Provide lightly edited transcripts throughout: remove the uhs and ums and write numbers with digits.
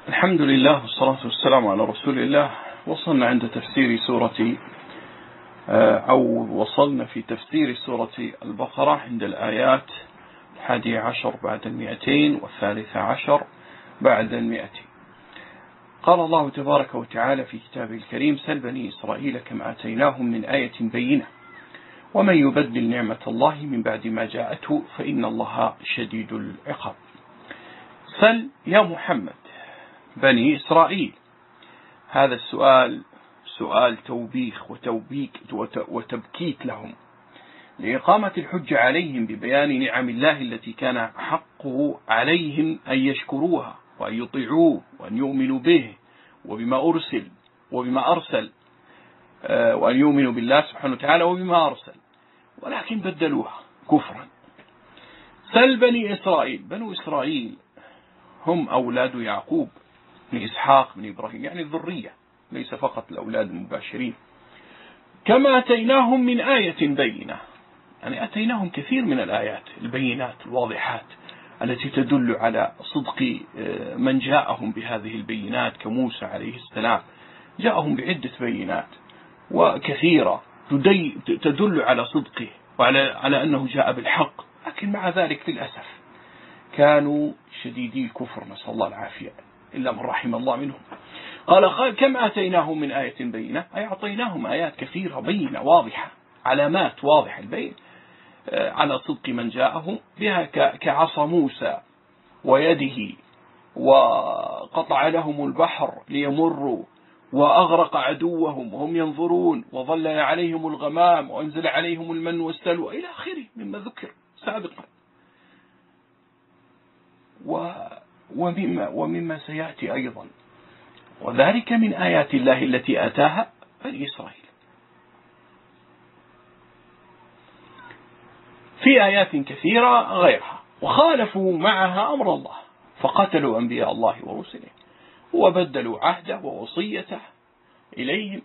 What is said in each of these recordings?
الحمد لله والصلاة والسلام على رسول الله. وصلنا عند تفسير وصلنا في تفسير سورة البقرة عند الآيات 11 بعد 200 و13 بعد 200. قال الله تبارك وتعالى في كتابه الكريم: سل بني إسرائيل كم آتيناهم من آية بينة ومن يبدل نعمة الله من بعد ما جاءته فإن الله شديد العقاب. سل يا محمد بني إسرائيل. هذا السؤال سؤال توبيخ وتبكيت لهم لإقامة الحجة عليهم ببيان نعم الله التي كان حقه عليهم أن يشكروها وأن يطيعوه وأن يؤمنوا به وبما أرسل وأن يؤمنوا بالله سبحانه وتعالى وبما أرسل، ولكن بدلوها كفرا. سل بني إسرائيل. بنو إسرائيل هم أولاد يعقوب من إسحاق من إبراهيم، يعني الذرية، ليس فقط الأولاد المباشرين. كما أتيناهم من آية بينة، يعني أتيناهم كثير من الآيات البينات الواضحات التي تدل على صدق من جاءهم بهذه البينات، كموسى عليه السلام جاءهم بعدة بينات وكثيرة تدل على صدقه وعلى أنه جاء بالحق، لكن مع ذلك للأسف كانوا شديدي الكفر، نسأل الله العافية، إلا من رحم الله منهم. قال كم آتيناهم من آية بينة، أي أعطيناهم آيات كثيرة بينة واضحة، علامات واضحة البين على صدق من جاءهم بها، كعصا موسى ويده، وقطع لهم البحر ليمروا، وأغرق عدوهم وهم ينظرون، وظل عليهم الغمام، وأنزل عليهم المن والسلوى إلى آخره مما ذكر سابقا، ومما سيأتي أيضا، وذلك من آيات الله التي آتاها بني إسرائيل. في آيات كثيرة غيرها، وخالفوا معها أمر الله فقتلوا أنبياء الله ورسله وبدلوا عهده ووصيته إليهم،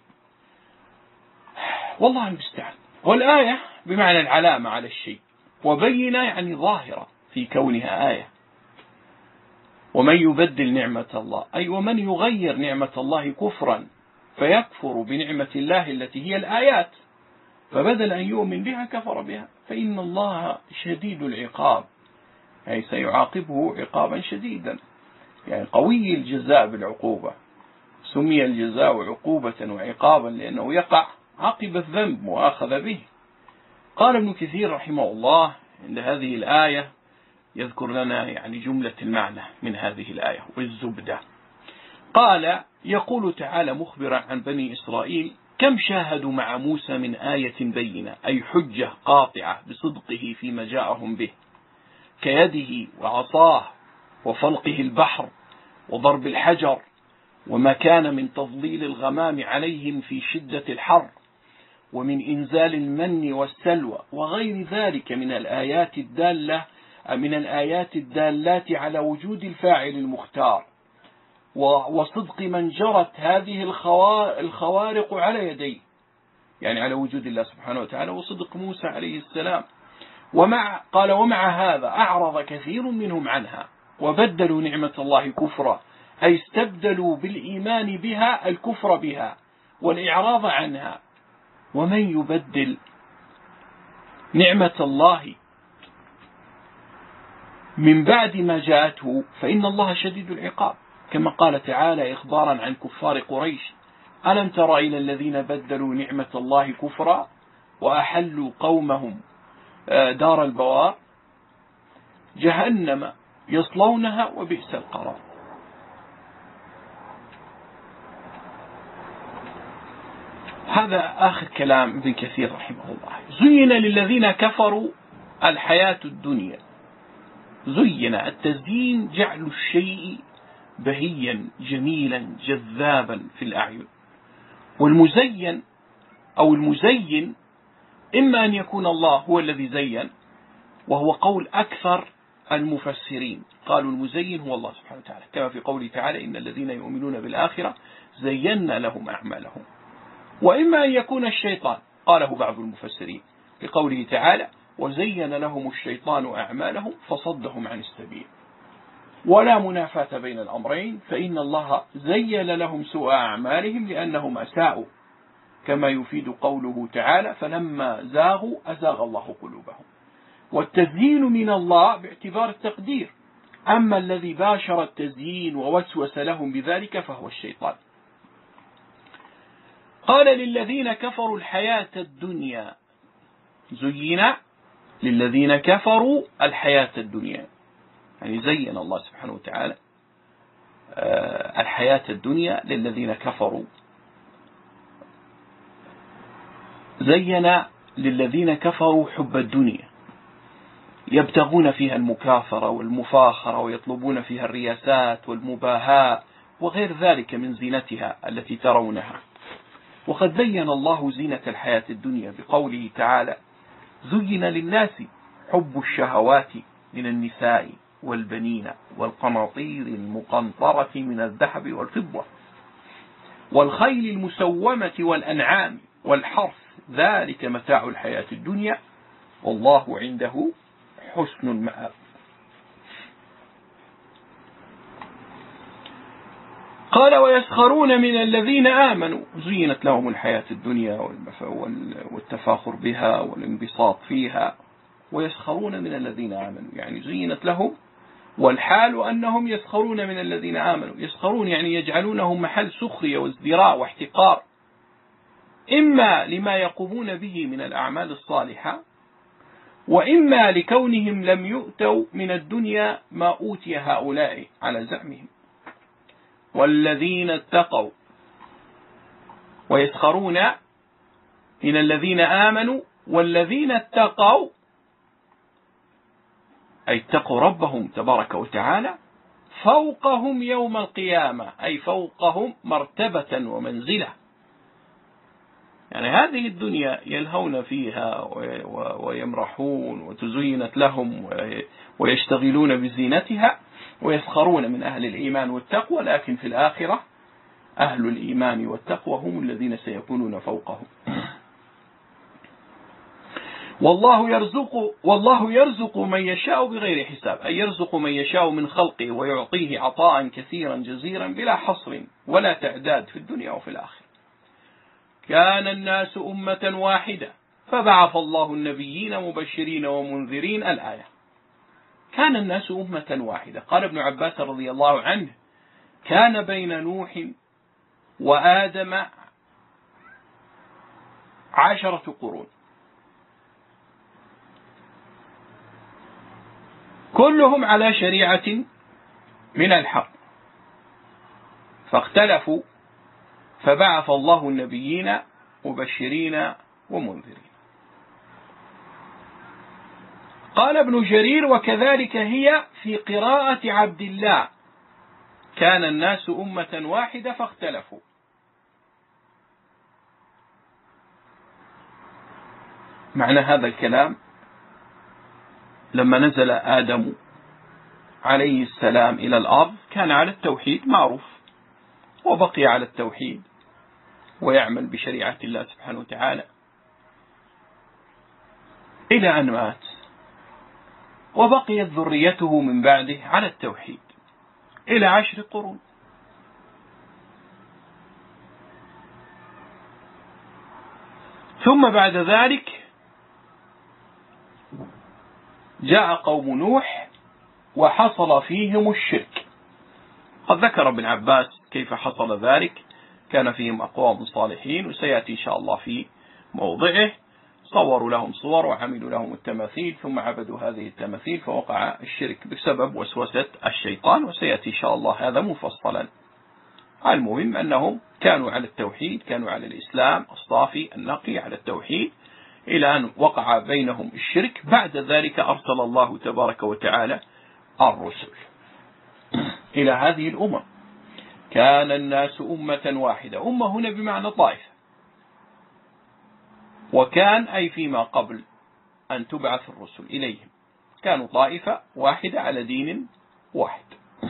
والله المستعان. والآية بمعنى العلامة على الشيء، وبينة يعني ظاهرة في كونها آية. ومن يبدل نعمة الله، أي ومن يغير نعمة الله كفرا فيكفر بنعمة الله التي هي الآيات، فبدل أن يؤمن بها كفر بها، فإن الله شديد العقاب، أي سيعاقبه عقابا شديدا، يعني قوي الجزاء بالعقوبة. سمي الجزاء عقوبة وعقابا لأنه يقع عقب الذنب مؤاخذ به. قال ابن كثير رحمه الله عند هذه الآية يذكر لنا يعني جملة المعنى من هذه الآية والزبدة. قال: يقول تعالى مخبرا عن بني إسرائيل: كم شاهدوا مع موسى من آية بينة، أي حجة قاطعة بصدقه فيما جاءهم به، كيده وعصاه وفلقه البحر وضرب الحجر، وما كان من تضليل الغمام عليهم في شدة الحر، ومن إنزال المن والسلوى، وغير ذلك من الآيات الدالات على وجود الفاعل المختار، وصدق من جرت هذه الخوارق على يديه، يعني على وجود الله سبحانه وتعالى، وصدق موسى عليه السلام. ومع هذا أعرض كثير منهم عنها وبدلوا نعمة الله كفرا، أي استبدلوا بالإيمان بها الكفر بها والإعراض عنها. ومن يبدل نعمة الله من بعد ما جاءته فإن الله شديد العقاب، كما قال تعالى إخبارا عن كفار قريش: ألم تر إلى الذين بدلوا نعمة الله كفرا وأحلوا قومهم دار البوار جهنم يصلونها وبئس القرار. هذا آخر كلام ابن كثير رحمه الله. زين للذين كفروا الحياة الدنيا. زين، التزيين جعل الشيء بهيا جميلا جذابا في الأعين. والمزين أو المزين إما أن يكون الله هو الذي زين، وهو قول أكثر المفسرين، قالوا المزين هو الله سبحانه وتعالى، كما في قوله تعالى: إن الذين يؤمنون بالآخرة زينا لهم أعمالهم. وإما أن يكون الشيطان، قاله بعض المفسرين بقوله تعالى: وزين لهم الشيطان أعمالهم فصدهم عن السبيل. ولا منافاة بين الأمرين، فإن الله زين لهم سوء أعمالهم لأنهم أساءوا، كما يفيد قوله تعالى: فلما زاغوا أزاغ الله قلوبهم. والتزيين من الله باعتبار التقدير، أما الذي باشر التزيين ووسوس لهم بذلك فهو الشيطان. قال: للذين كفروا الحياة الدنيا، زين للذين كفروا الحياة الدنيا، يعني زين الله سبحانه وتعالى الحياة الدنيا للذين كفروا، زين للذين كفروا حب الدنيا، يبتغون فيها المكاثرة والمفاخرة ويطلبون فيها الرياسات والمباهاة وغير ذلك من زينتها التي ترونها. وقد بين الله زينة الحياة الدنيا بقوله تعالى: زين للناس حب الشهوات من النساء والبنين والقناطير المقنطرة من الذهب والفضة والخيل المسومة والأنعام والحرث، ذلك متاع الحياة الدنيا والله عنده حسن المآب. قال: ويسخرون من الذين آمنوا، زينت لهم الحياة الدنيا والتفاخر بها والانبساط فيها، ويسخرون من الذين آمنوا يعني زينت لهم، والحال أنهم يسخرون من الذين آمنوا. يسخرون يعني يجعلونهم محل سخرية وازدراء واحتقار، إما لما يقومون به من الأعمال الصالحة، وإما لكونهم لم يؤتوا من الدنيا ما أوتي هؤلاء على زعمهم. والذين اتقوا، ويسخرون من الذين آمنوا، والذين اتقوا أي اتقوا ربهم تبارك وتعالى فوقهم يوم القيامة، أي فوقهم مرتبة ومنزلة. يعني هذه الدنيا يلهون فيها ويمرحون وتزينت لهم ويشتغلون بزينتها ويسخرون من أهل الإيمان والتقوى، لكن في الآخرة أهل الإيمان والتقوى هم الذين سيكونون فوقهم. والله يرزق من يشاء بغير حساب، أي يرزق من يشاء من خلقه ويعطيه عطاء كثيرا جزيرا بلا حصر ولا تعداد في الدنيا وفي الآخرة. كان الناس أمة واحدة فبعث الله النبيين مبشرين ومنذرين، الآية. كان الناس أمة واحدة. قال ابن عباس رضي الله عنه: كان بين نوح وآدم 10 قرون، كلهم على شريعة من الحق، فاختلفوا فبعث الله النبيين مبشرين ومنذرين. قال ابن جرير: وكذلك هي في قراءة عبد الله: كان الناس أمة واحدة فاختلفوا. معنى هذا الكلام: لما نزل آدم عليه السلام إلى الأرض كان على التوحيد معروف، وبقي على التوحيد ويعمل بشريعة الله سبحانه وتعالى إلى أن مات، وبقيت ذريته من بعده على التوحيد إلى 10 قرون. ثم بعد ذلك جاء قوم نوح وحصل فيهم الشرك. قد ذكر ابن عباس كيف حصل ذلك. كان فيهم أقوام صالحين، وسيأتي إن شاء الله في موضعه. صوروا لهم صور وعملوا لهم التماثيل، ثم عبدوا هذه التماثيل فوقع الشرك بسبب وسوسة الشيطان، وسيأتي إن شاء الله هذا مفصلا. المهم أنهم كانوا على التوحيد، كانوا على الإسلام الصافي النقي على التوحيد، إلى أن وقع بينهم الشرك. بعد ذلك أرسل الله تبارك وتعالى الرسل إلى هذه الأمم. كان الناس أمة واحدة، أمة هنا بمعنى طائفة، وكان أي فيما قبل أن تبعث الرسل إليهم كانوا طائفة واحدة على دين واحد.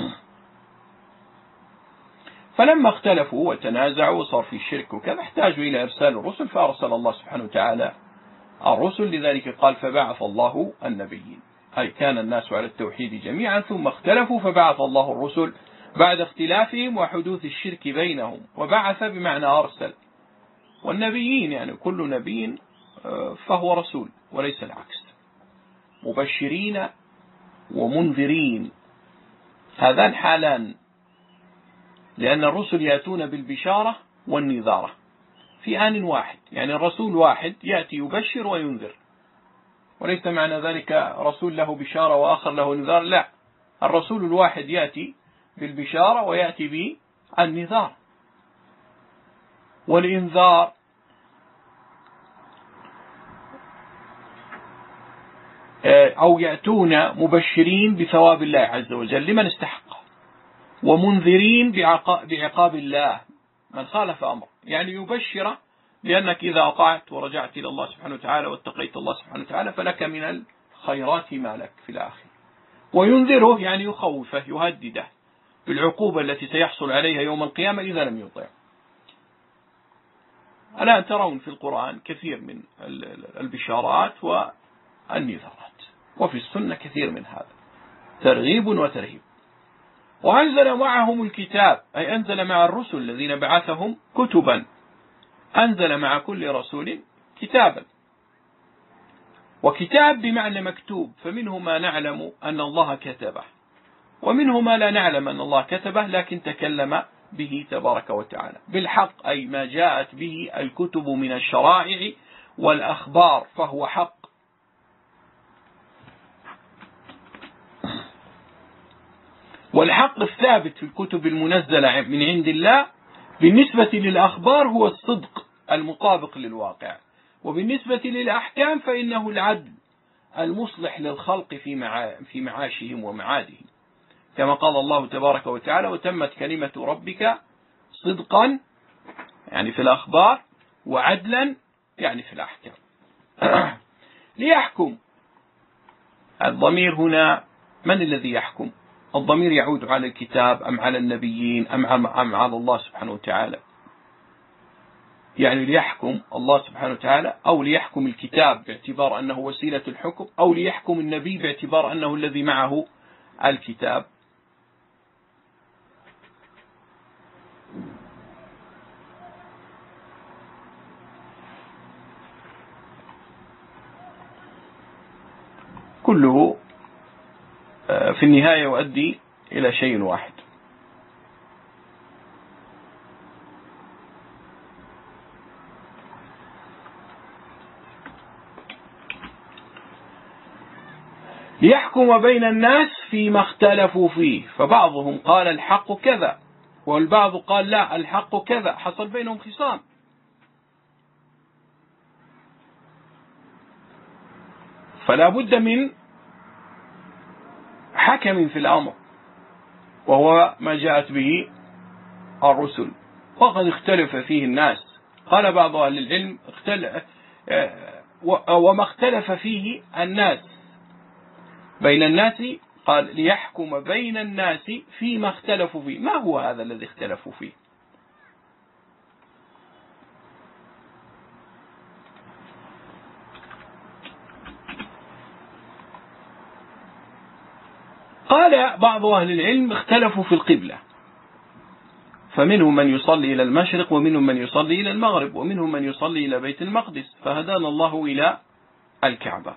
فلما اختلفوا وتنازعوا وصار في شرك وكذا احتاجوا إلى إرسال الرسل، فأرسل الله سبحانه وتعالى الرسل. لذلك قال: فبعث الله النبيين. أي كان الناس على التوحيد جميعا ثم اختلفوا فبعث الله الرسل بعد اختلافهم وحدوث الشرك بينهم. وبعث بمعنى أرسل، والنبيين يعني كل نبي فهو رسول وليس العكس، مبشرين ومنذرين، هذان حالان، لأن الرسل يأتون بالبشارة والنذارة في آن واحد، يعني الرسول واحد يأتي يبشر وينذر، وليس معنى ذلك رسول له بشارة وآخر له نذار، لا، الرسول الواحد يأتي بالبشارة ويأتي بالنذار. والإنذار أو يأتون مبشرين بثواب الله عز وجل لمن استحق، ومنذرين بعقاب الله من خالف أمر، يعني يبشر لأنك إذا أطعت ورجعت إلى الله سبحانه وتعالى واتقيت الله سبحانه وتعالى فلك من الخيرات ما لك في الآخر. وينذره يعني يخوفه يهدده بالعقوبة التي سيحصل عليها يوم القيامة إذا لم يطع. ألا ترون في القرآن كثير من البشارات والنذارات، وفي السنة كثير من هذا، ترغيب وترهيب. وأنزل معهم الكتاب، أي أنزل مع الرسل الذين بعثهم كتبا، أنزل مع كل رسول كتابا. وكتاب بمعنى مكتوب، فمنه ما نعلم أن الله كتبه، ومنه ما لا نعلم أن الله كتبه لكن تكلم به تبارك وتعالى بالحق، أي ما جاءت به الكتب من الشرائع والأخبار فهو حق. والحق الثابت في الكتب المنزلة من عند الله بالنسبة للأخبار هو الصدق المطابق للواقع، وبالنسبة للأحكام فإنه العدل المصلح للخلق في معاشهم ومعادهم، كما قال الله تبارك وتعالى: وتمت كلمة ربك صدقا يعني في الأخبار، وعدلا يعني في الأحكام. ليحكم، الضمير هنا من الذي يحكم؟ الضمير يعود على الكتاب أم على النبيين أم على الله سبحانه وتعالى؟ يعني ليحكم الله سبحانه وتعالى، أو ليحكم الكتاب باعتبار أنه وسيلة الحكم، أو ليحكم النبي باعتبار أنه الذي معه الكتاب. كله في النهاية يؤدي إلى شيء واحد. ليحكم بين الناس فيما اختلفوا فيه، فبعضهم قال الحق كذا، والبعض قال لا الحق كذا، حصل بينهم خصام. فلا بد من حكم في الأمر، وهو ما جاءت به الرسل، وقد اختلف فيه الناس. قال بعض أهل العلم وما اختلف فيه الناس بين الناس، قال ليحكم بين الناس فيما اختلفوا فيه. ما هو هذا الذي اختلفوا فيه؟ قال بعض أهل العلم اختلفوا في القبلة، فمنهم من يصلي إلى المشرق، ومنهم من يصلي إلى المغرب، ومنهم من يصلي إلى بيت المقدس، فهدانا الله إلى الكعبة.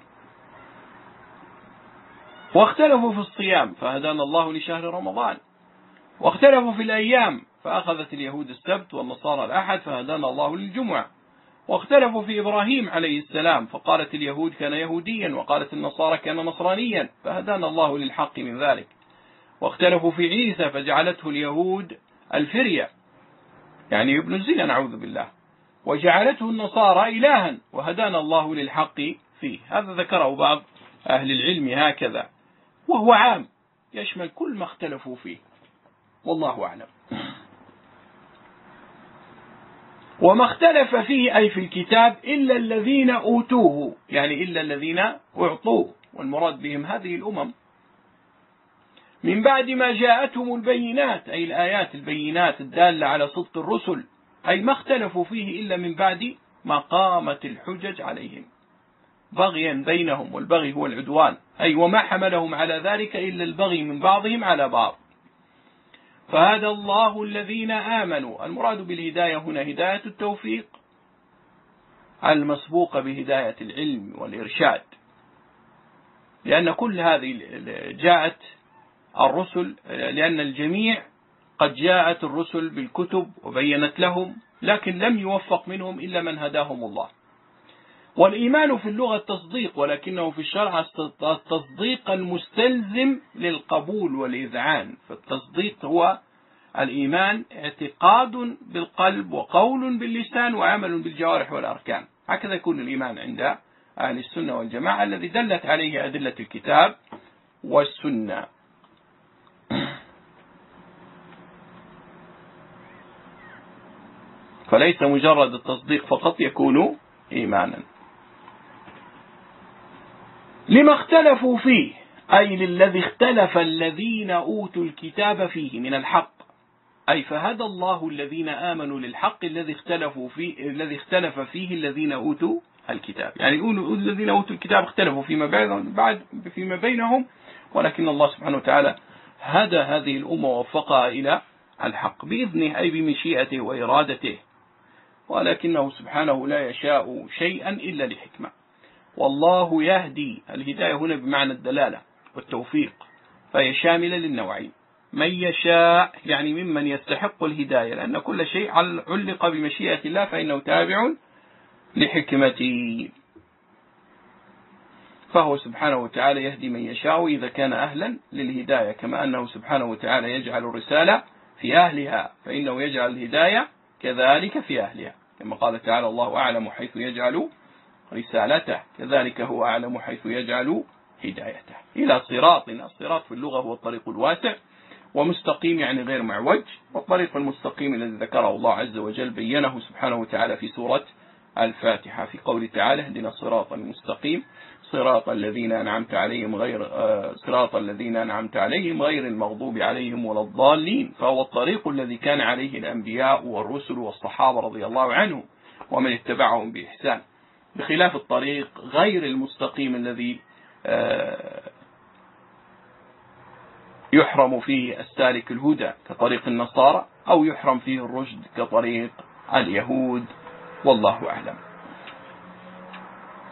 واختلفوا في الصيام، فهدانا الله لشهر رمضان. واختلفوا في الأيام، فأخذت اليهود السبت والنصارى الأحد، فهدانا الله للجمعة. واختلفوا في إبراهيم عليه السلام، فقالت اليهود كان يهوديا، وقالت النصارى كان نصرانيا، فهدانا الله للحق من ذلك. واختلفوا في عيسى، فجعلته اليهود الفرية يعني ابن الزنا نعوذ بالله، وجعلته النصارى إلها، وهدانا الله للحق فيه. هذا ذكره بعض أهل العلم هكذا، وهو عام يشمل كل ما اختلفوا فيه، والله أعلم. وما اختلف فيه أي في الكتاب إلا الذين أوتوه، يعني إلا الذين أعطوه، والمراد بهم هذه الأمم، من بعد ما جاءتهم البينات، أي الآيات البينات الدالة على صدق الرسل، أي ما اختلفوا فيه إلا من بعد ما قامت الحجج عليهم. بغيا بينهم، والبغي هو العدوان، أي وما حملهم على ذلك إلا البغي من بعضهم على بعض. فهدى الله الذين آمنوا، المراد بالهداية هنا هداية التوفيق المسبوقة بهداية العلم والإرشاد، لأن كل هذه جاءت الرسل، لأن الجميع قد جاءت الرسل بالكتب وبينت لهم، لكن لم يوفق منهم إلا من هداهم الله. والإيمان في اللغة التصديق، ولكنه في الشرع التصديق المستلزم للقبول والإذعان. فالتصديق هو الإيمان اعتقاد بالقلب وقول باللسان وعمل بالجوارح والأركان، هكذا يكون الإيمان عند أهل السنة والجماعة الذي دلت عليه أدلة الكتاب والسنة. فليس مجرد التصديق فقط يكون إيمانا. لما اختلفوا فيه، أي للذي اختلف الذين أوتوا الكتاب فيه من الحق، أي فهدى الله الذين آمنوا للحق الذي اختلف فيه الذين أوتوا الكتاب. يعني الذين أوتوا الكتاب اختلفوا فيما بينهم، ولكن الله سبحانه وتعالى هدى هذه الأمة ووفقها إلى الحق بإذنه، أي بمشيئته وإرادته، ولكنه سبحانه لا يشاء شيئا إلا لحكمة. والله يهدي، الهداية هنا بمعنى الدلالة والتوفيق، فهي شاملة للنوعين، من يشاء يعني ممن يستحق الهداية، لأن كل شيء علق بمشيئة الله فإنه تابع لحكمته، فهو سبحانه وتعالى يهدي من يشاء إذا كان أهلا للهداية، كما أنه سبحانه وتعالى يجعل الرسالة في أهلها، فإنه يجعل الهداية كذلك في أهلها، كما قال تعالى الله أعلم حيث يجعل رسالته، كذلك هو أعلم حيث يجعل هدايته إلى صراطنا. الصراط في اللغة هو الطريق الواسع، ومستقيم يعني غير معوج، والطريق المستقيم الذي ذكره الله عز وجل بينه سبحانه وتعالى في سورة الفاتحة في قول تعالى اهدنا الصراط المستقيم صراط الذين أنعمت عليهم غير المغضوب عليهم ولا الضالين، فهو الطريق الذي كان عليه الأنبياء والرسل والصحابة رضي الله عنهم ومن اتبعهم بإحسان، بخلاف الطريق غير المستقيم الذي يحرم فيه السالك الهدى كطريق النصارى، أو يحرم فيه الرشد كطريق اليهود، والله أعلم.